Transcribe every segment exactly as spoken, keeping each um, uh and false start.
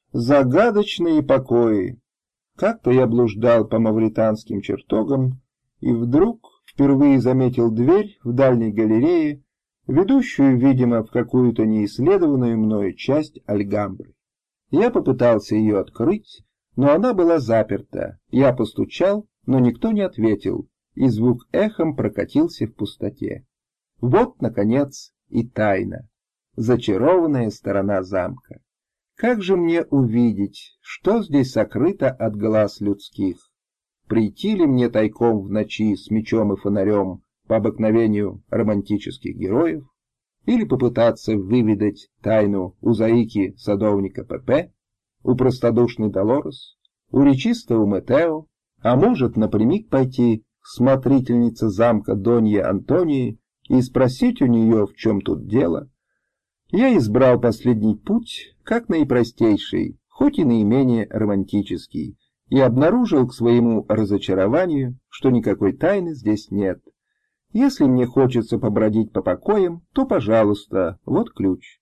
Загадочные покои. Как-то я блуждал по мавританским чертогам и вдруг впервые заметил дверь в дальней галерее, ведущую, видимо, в какую-то неисследованную мною часть Альгамбры. Я попытался ее открыть, но она была заперта. Я постучал, но никто не ответил, и звук эхом прокатился в пустоте. Вот, наконец, и тайна, зачарованная сторона замка. Как же мне увидеть, что здесь сокрыто от глаз людских? Прийти ли мне тайком в ночи с мечом и фонарем по обыкновению романтических героев? Или попытаться выведать тайну у заики садовника Пепе, у простодушной Долорес, у речистого Метео, а может напрямик пойти к смотрительнице замка Донье Антонии и спросить у нее, в чем тут дело? Я избрал последний путь, как наипростейший, хоть и наименее романтический, и обнаружил к своему разочарованию, что никакой тайны здесь нет. Если мне хочется побродить по покоям, то, пожалуйста, вот ключ.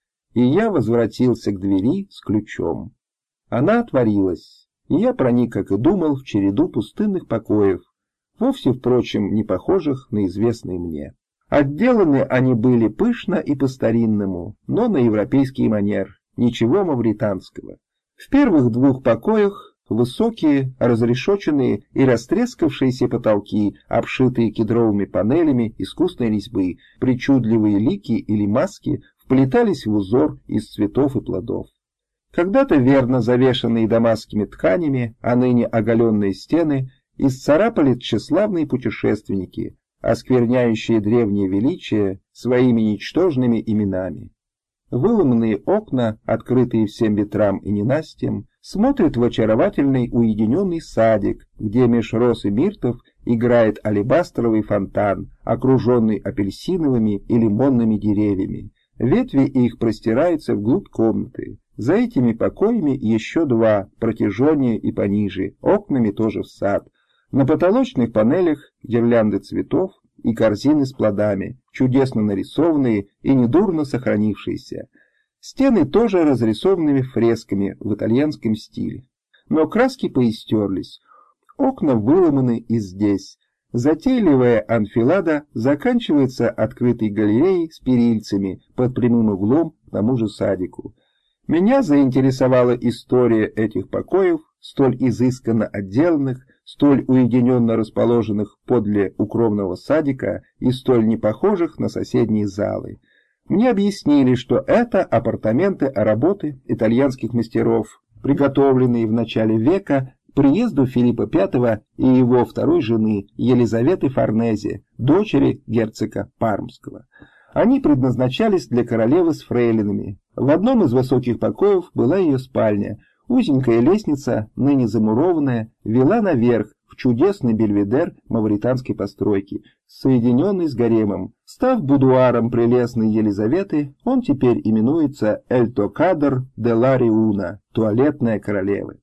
И я возвратился к двери с ключом. Она отворилась, и я проник, как и думал, в череду пустынных покоев, вовсе, впрочем, не похожих на известные мне. Отделаны они были пышно и по-старинному, но на европейский манер, ничего мавританского. В первых двух покоях высокие, разрешоченные и растрескавшиеся потолки, обшитые кедровыми панелями искусной резьбы, причудливые лики или маски вплетались в узор из цветов и плодов. Когда-то верно завешанные дамасскими тканями, а ныне оголенные стены исцарапали тщеславные путешественники, оскверняющие древнее величие своими ничтожными именами. Выломанные окна, открытые всем ветрам и ненастьям, смотрят в очаровательный уединенный садик, где меж роз и миртов играет алебастровый фонтан, окруженный апельсиновыми и лимонными деревьями. Ветви их простираются вглубь комнаты. За этими покоями еще два, протяженнее и пониже, окнами тоже в сад. На потолочных панелях гирлянды цветов и корзины с плодами, чудесно нарисованные и недурно сохранившиеся. Стены тоже разрисованными фресками в итальянском стиле. Но краски поистерлись. Окна выломаны и здесь. Затейливая анфилада заканчивается открытой галереей с перильцами под прямым углом к тому же садику. Меня заинтересовала история этих покоев, столь изысканно отделанных, столь уединенно расположенных подле укромного садика и столь не похожих на соседние залы. Мне объяснили, что это апартаменты работы итальянских мастеров, приготовленные в начале века к приезду Филиппа Пятого и его второй жены Елизаветы Форнезе, дочери герцога Пармского. Они предназначались для королевы с фрейлинами. В одном из высоких покоев была ее спальня. Узенькая лестница, ныне замурованная, вела наверх в чудесный бельведер мавританской постройки, соединенный с гаремом. Став будуаром прелестной Елизаветы, он теперь именуется «Эль Токадор де ла Риуна» — туалетная королевы.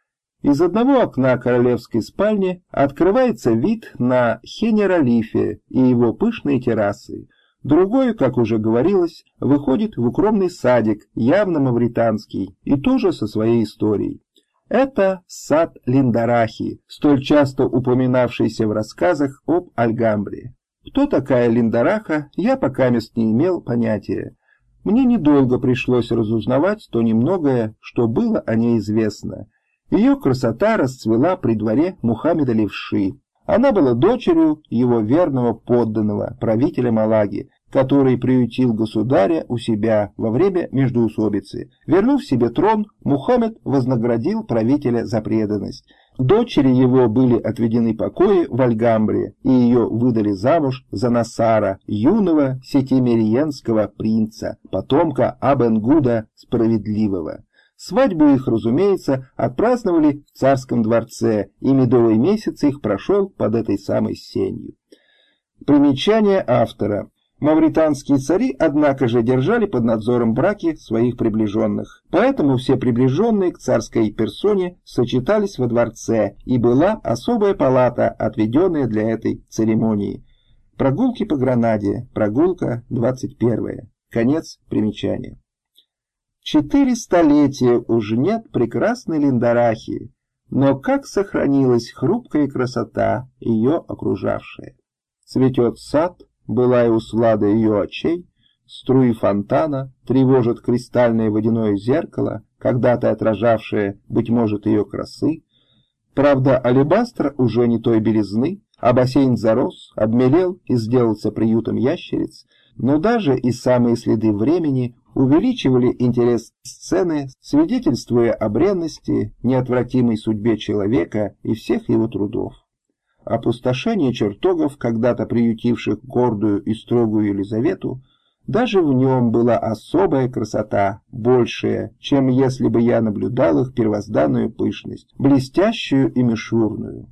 Из одного окна королевской спальни открывается вид на Хенералифе и его пышные террасы. Другой, как уже говорилось, выходит в укромный садик, явно мавританский, и тоже со своей историей. Это сад Линдарахи, столь часто упоминавшийся в рассказах об Альгамбре. Кто такая Линдараха, я покамест не имел понятия. Мне недолго пришлось разузнавать то немногое, что было о ней известно. Ее красота расцвела при дворе Мухаммеда Левши. Она была дочерью его верного подданного, правителя Малаги, который приютил государя у себя во время междоусобицы. Вернув себе трон, Мухаммед вознаградил правителя за преданность. Дочери его были отведены покои в Альгамбре, и ее выдали замуж за Насара, юного сетимериенского принца, потомка Абенгуда Справедливого. Свадьбу их, разумеется, отпраздновали в царском дворце, и медовый месяц их прошел под этой самой сенью. Примечание автора. Мавританские цари, однако же, держали под надзором браки своих приближенных. Поэтому все приближенные к царской персоне сочетались во дворце, и была особая палата, отведенная для этой церемонии. Прогулки по Гранаде. Прогулка двадцать первая. Конец примечания. Четыре столетия уж нет прекрасной Линдарахи, но как сохранилась хрупкая красота, ее окружавшая. Цветет сад, былая услада ее очей, струи фонтана тревожат кристальное водяное зеркало, когда-то отражавшее, быть может, ее красы. Правда, алебастр уже не той белизны, а бассейн зарос, обмелел и сделался приютом ящериц, но даже и самые следы времени увеличивали интерес сцены, свидетельствуя о бренности, неотвратимой судьбе человека и всех его трудов. Опустошение чертогов, когда-то приютивших гордую и строгую Елизавету, даже в нем была особая красота, большая, чем если бы я наблюдал их первозданную пышность, блестящую и мишурную.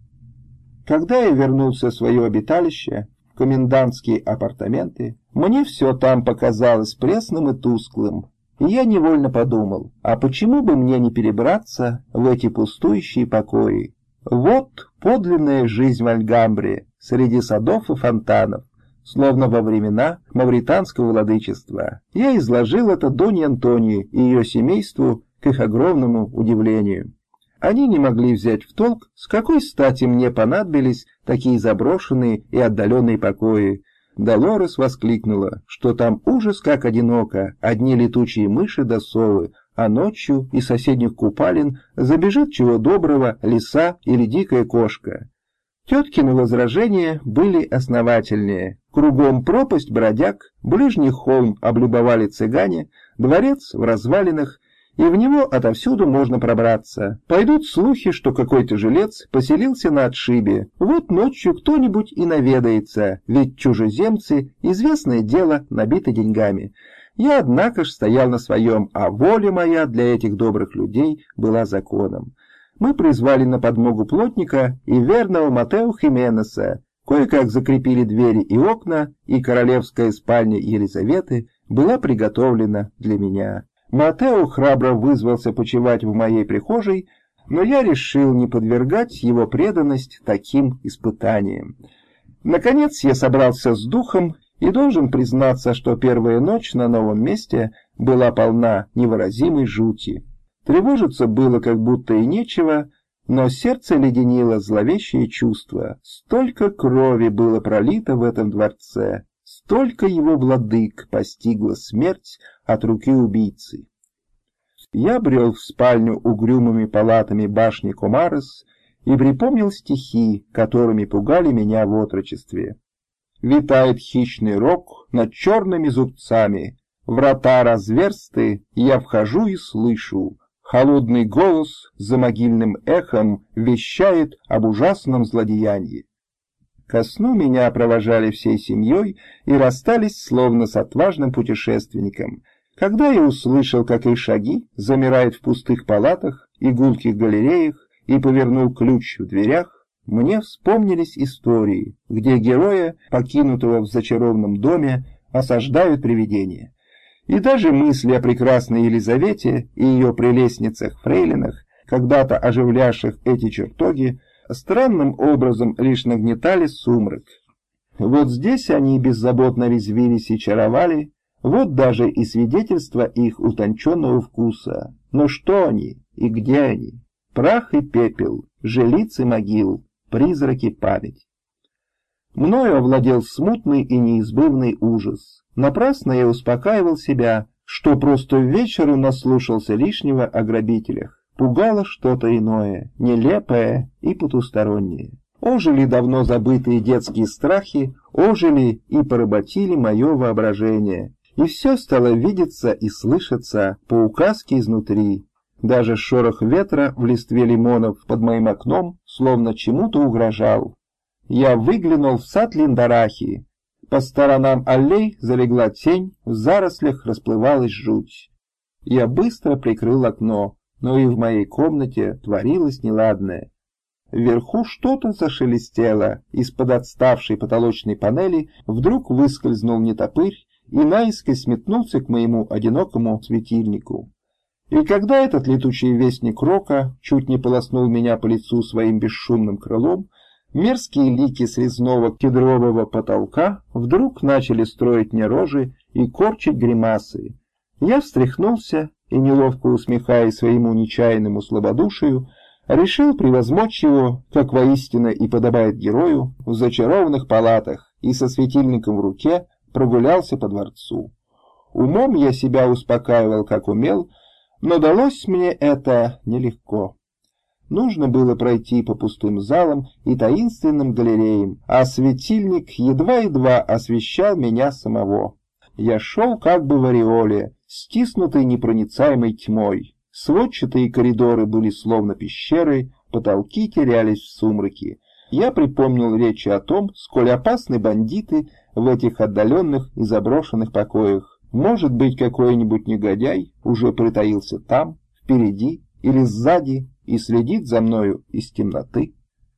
Когда я вернулся в свое обиталище, в комендантские апартаменты, мне все там показалось пресным и тусклым, и я невольно подумал, а почему бы мне не перебраться в эти пустующие покои? Вот подлинная жизнь в Альгамбре, среди садов и фонтанов, словно во времена мавританского владычества. Я изложил это Доне Антонии и ее семейству к их огромному удивлению. Они не могли взять в толк, с какой стати мне понадобились такие заброшенные и отдаленные покои. Долорес воскликнула, что там ужас как одиноко, одни летучие мыши да совы, а ночью из соседних купалин забежит чего доброго лиса или дикая кошка. Теткины возражения были основательнее. Кругом пропасть бродяг, ближний холм облюбовали цыгане, дворец в развалинах, и в него отовсюду можно пробраться. Пойдут слухи, что какой-то жилец поселился на отшибе. Вот ночью кто-нибудь и наведается, ведь чужеземцы, известное дело, набиты деньгами. Я, однако ж, стоял на своем, а воля моя для этих добрых людей была законом. Мы призвали на подмогу плотника и верного Матео Хименеса, кое-как закрепили двери и окна, и королевская спальня Елизаветы была приготовлена для меня. Матео храбро вызвался почивать в моей прихожей, но я решил не подвергать его преданность таким испытаниям. Наконец я собрался с духом и должен признаться, что первая ночь на новом месте была полна невыразимой жути. Тревожиться было как будто и нечего, но сердце леденило зловещее чувство. Столько крови было пролито в этом дворце, столько его владык постигла смерть от руки убийцы. Я брел в спальню угрюмыми палатами башни Комарес и припомнил стихи, которыми пугали меня в отрочестве. Витает хищный рог над черными зубцами, врата разверсты, я вхожу и слышу, холодный голос за могильным эхом вещает об ужасном злодеянии. Ко сну меня провожали всей семьей и расстались словно с отважным путешественником. Когда я услышал, как их шаги замирают в пустых палатах и гулких галереях, и повернул ключ в дверях, мне вспомнились истории, где героя, покинутого в зачарованном доме, осаждают привидения. И даже мысли о прекрасной Елизавете и ее прелестницах-фрейлинах, когда-то оживлявших эти чертоги, странным образом лишь нагнетали сумрак. Вот здесь они беззаботно резвились и чаровали, вот даже и свидетельство их утонченного вкуса. Но что они и где они? Прах и пепел, жилицы могил, призраки память. Мною овладел смутный и неизбывный ужас. Напрасно я успокаивал себя, что просто вечеру наслушался лишнего о грабителях. Пугало что-то иное, нелепое и потустороннее. Ожили давно забытые детские страхи, ожили и поработили мое воображение. И все стало видеться и слышаться по указке изнутри. Даже шорох ветра в листве лимонов под моим окном словно чему-то угрожал. Я выглянул в сад Линдарахи. По сторонам аллей залегла тень, в зарослях расплывалась жуть. Я быстро прикрыл окно, но и в моей комнате творилось неладное. Вверху что-то зашелестело, из-под отставшей потолочной панели вдруг выскользнул нетопырь и наискось метнулся к моему одинокому светильнику. И когда этот летучий вестник рока чуть не полоснул меня по лицу своим бесшумным крылом, мерзкие лики с резного кедрового потолка вдруг начали строить мне рожи и корчить гримасы. Я встряхнулся и, неловко усмехаясь своему нечаянному слабодушию, решил превозмочь его, как воистину и подобает герою, в зачарованных палатах и со светильником в руке прогулялся по дворцу. Умом я себя успокаивал, как умел, но далось мне это нелегко. Нужно было пройти по пустым залам и таинственным галереям, а светильник едва-едва освещал меня самого. Я шел как бы в ореоле, стиснутый непроницаемой тьмой. Сводчатые коридоры были словно пещеры, потолки терялись в сумраке. Я припомнил речи о том, сколь опасны бандиты в этих отдаленных и заброшенных покоях. Может быть, какой-нибудь негодяй уже притаился там, впереди или сзади, и следит за мною из темноты.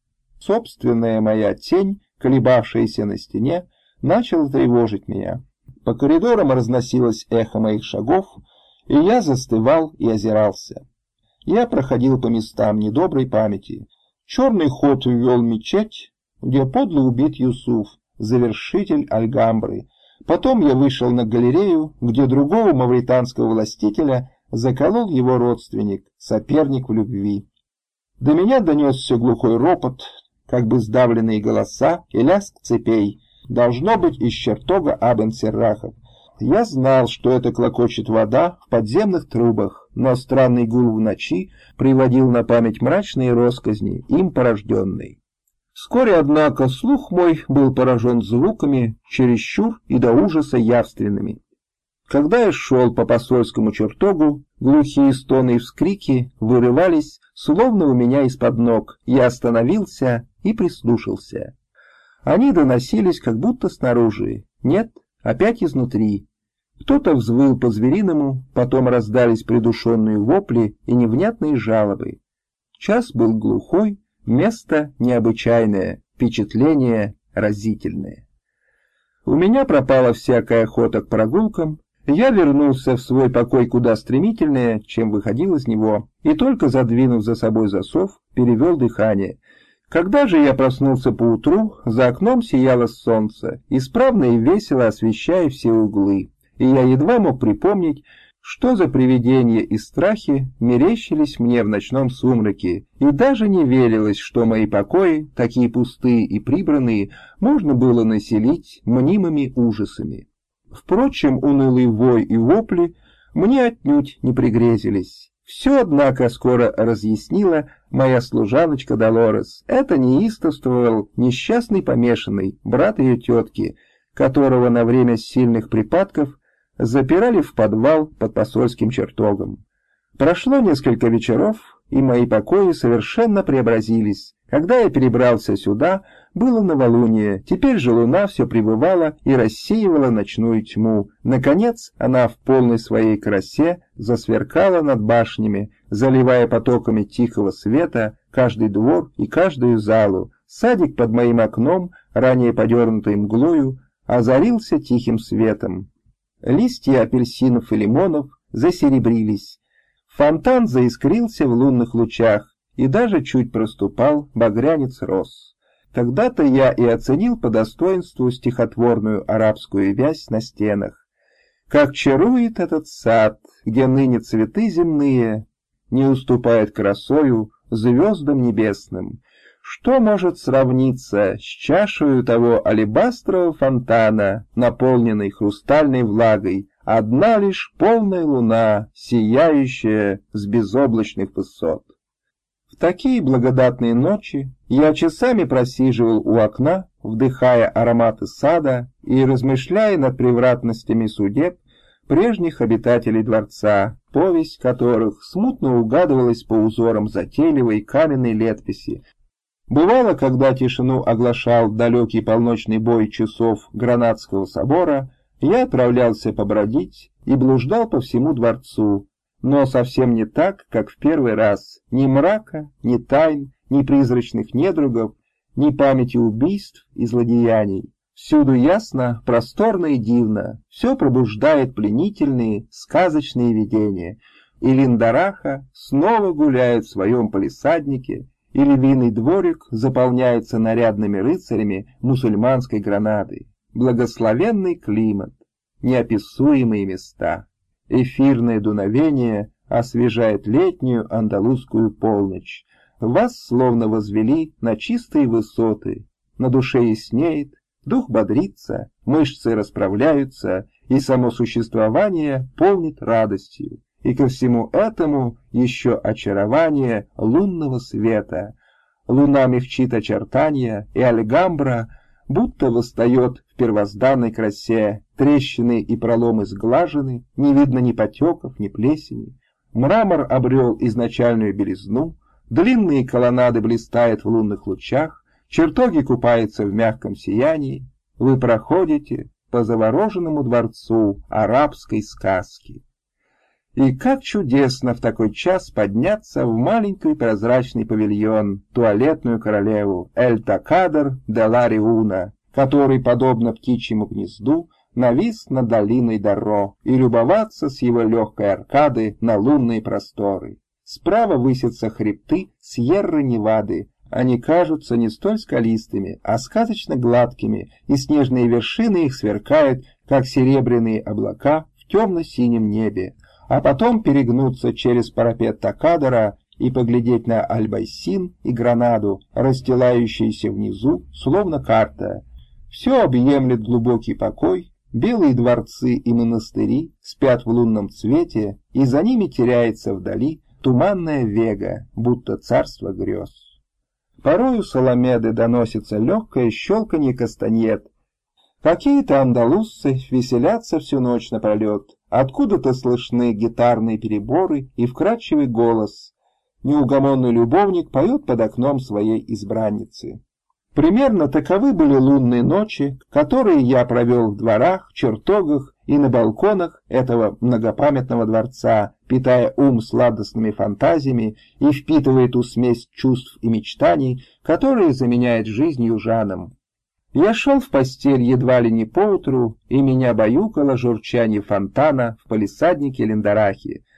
Собственная моя тень, колебавшаяся на стене, начала тревожить меня. По коридорам разносилось эхо моих шагов, и я застывал и озирался. Я проходил по местам недоброй памяти. Черный ход ввел мечеть, где подло убит Юсуф, завершитель Альгамбры. Потом я вышел на галерею, где другого мавританского властителя заколол его родственник, соперник в любви. До меня донесся глухой ропот, как бы сдавленные голоса и лязг цепей, должно быть из чертога Абен-Серрахов. Я знал, что это клокочет вода в подземных трубах, но странный гул в ночи приводил на память мрачные росказни, им порожденные. Вскоре, однако, слух мой был поражен звуками, чересчур и до ужаса явственными. Когда я шел по посольскому чертогу, глухие стоны и вскрики вырывались, словно у меня из-под ног. Я остановился и прислушался. Они доносились как будто снаружи, нет, опять изнутри. Кто-то взвыл по-звериному, потом раздались придушенные вопли и невнятные жалобы. Час был глухой, место необычайное, впечатление разительное. У меня пропала всякая охота к прогулкам. Я вернулся в свой покой куда стремительнее, чем выходил из него, и только задвинув за собой засов, перевел дыхание. Когда же я проснулся поутру, за окном сияло солнце, исправно и весело освещая все углы, и я едва мог припомнить, что за привидения и страхи мерещились мне в ночном сумраке, и даже не верилось, что мои покои, такие пустые и прибранные, можно было населить мнимыми ужасами. Впрочем, унылый вой и вопли мне отнюдь не пригрезились. Все, однако, скоро разъяснила моя служаночка Долорес. Это неистовствовал несчастный помешанный, брат ее тетки, которого на время сильных припадков запирали в подвал под посольским чертогом. Прошло несколько вечеров, и мои покои совершенно преобразились. Когда я перебрался сюда, было новолуние, теперь же луна все пребывала и рассеивала ночную тьму. Наконец она в полной своей красе засверкала над башнями, заливая потоками тихого света каждый двор и каждую залу. Садик под моим окном, ранее подернутый мглою, озарился тихим светом. Листья апельсинов и лимонов засеребрились. Фонтан заискрился в лунных лучах, и даже чуть проступал багрянец роз. Тогда-то я и оценил по достоинству стихотворную арабскую вязь на стенах. Как чарует этот сад, где ныне цветы земные не уступают красою звездам небесным. Что может сравниться с чашею того алебастрового фонтана, наполненной хрустальной влагой, одна лишь полная луна, сияющая с безоблачных высот? В такие благодатные ночи я часами просиживал у окна, вдыхая ароматы сада и размышляя над превратностями судеб прежних обитателей дворца, повесть которых смутно угадывалась по узорам затейливой каменной летописи. Бывало, когда тишину оглашал далекий полночный бой часов Гранадского собора, я отправлялся побродить и блуждал по всему дворцу, но совсем не так, как в первый раз. Ни мрака, ни тайн, ни призрачных недругов, ни памяти убийств и злодеяний. Всюду ясно, просторно и дивно, все пробуждает пленительные, сказочные видения. И Линдараха снова гуляет в своем палисаднике, и львиный дворик заполняется нарядными рыцарями мусульманской Гранады. Благословенный климат, неописуемые места. Эфирное дуновение освежает летнюю андалузскую полночь. Вас словно возвели на чистые высоты, на душе яснеет, дух бодрится, мышцы расправляются, и само существование полнит радостью. И ко всему этому еще очарование лунного света. Луна мягчит очертания, и Альгамбра будто восстает в первозданной красе. Трещины и проломы сглажены, не видно ни потеков, ни плесени. Мрамор обрел изначальную белизну, длинные колоннады блистают в лунных лучах, чертоги купаются в мягком сиянии. Вы проходите по завороженному дворцу арабской сказки. И как чудесно в такой час подняться в маленький прозрачный павильон, туалетную королеву Эль-Такадр де ла Риуна, который, подобно птичьему гнезду, навис над долиной Дарро, и любоваться с его легкой аркады на лунные просторы. Справа высятся хребты Сьерра-Невады. Они кажутся не столь скалистыми, а сказочно гладкими, и снежные вершины их сверкают, как серебряные облака в темно-синем небе. А потом перегнуться через парапет Такадера и поглядеть на Альбайсин и Гранаду, расстилающиеся внизу, словно карта. Все объемлет глубокий покой, белые дворцы и монастыри спят в лунном цвете, и за ними теряется вдали туманная Вега, будто царство грез. Порою с Аламеды доносится легкое щелканье кастаньет. Какие-то андалузцы веселятся всю ночь напролет. Откуда-то слышны гитарные переборы и вкрадчивый голос. Неугомонный любовник поет под окном своей избранницы. Примерно таковы были лунные ночи, которые я провел в дворах, чертогах и на балконах этого многопамятного дворца, питая ум сладостными фантазиями и впитывая ту смесь чувств и мечтаний, которые заменяет жизнь южанам. Я шел в постель едва ли не поутру, и меня баюкало журчание фонтана в палисаднике Линдарахи,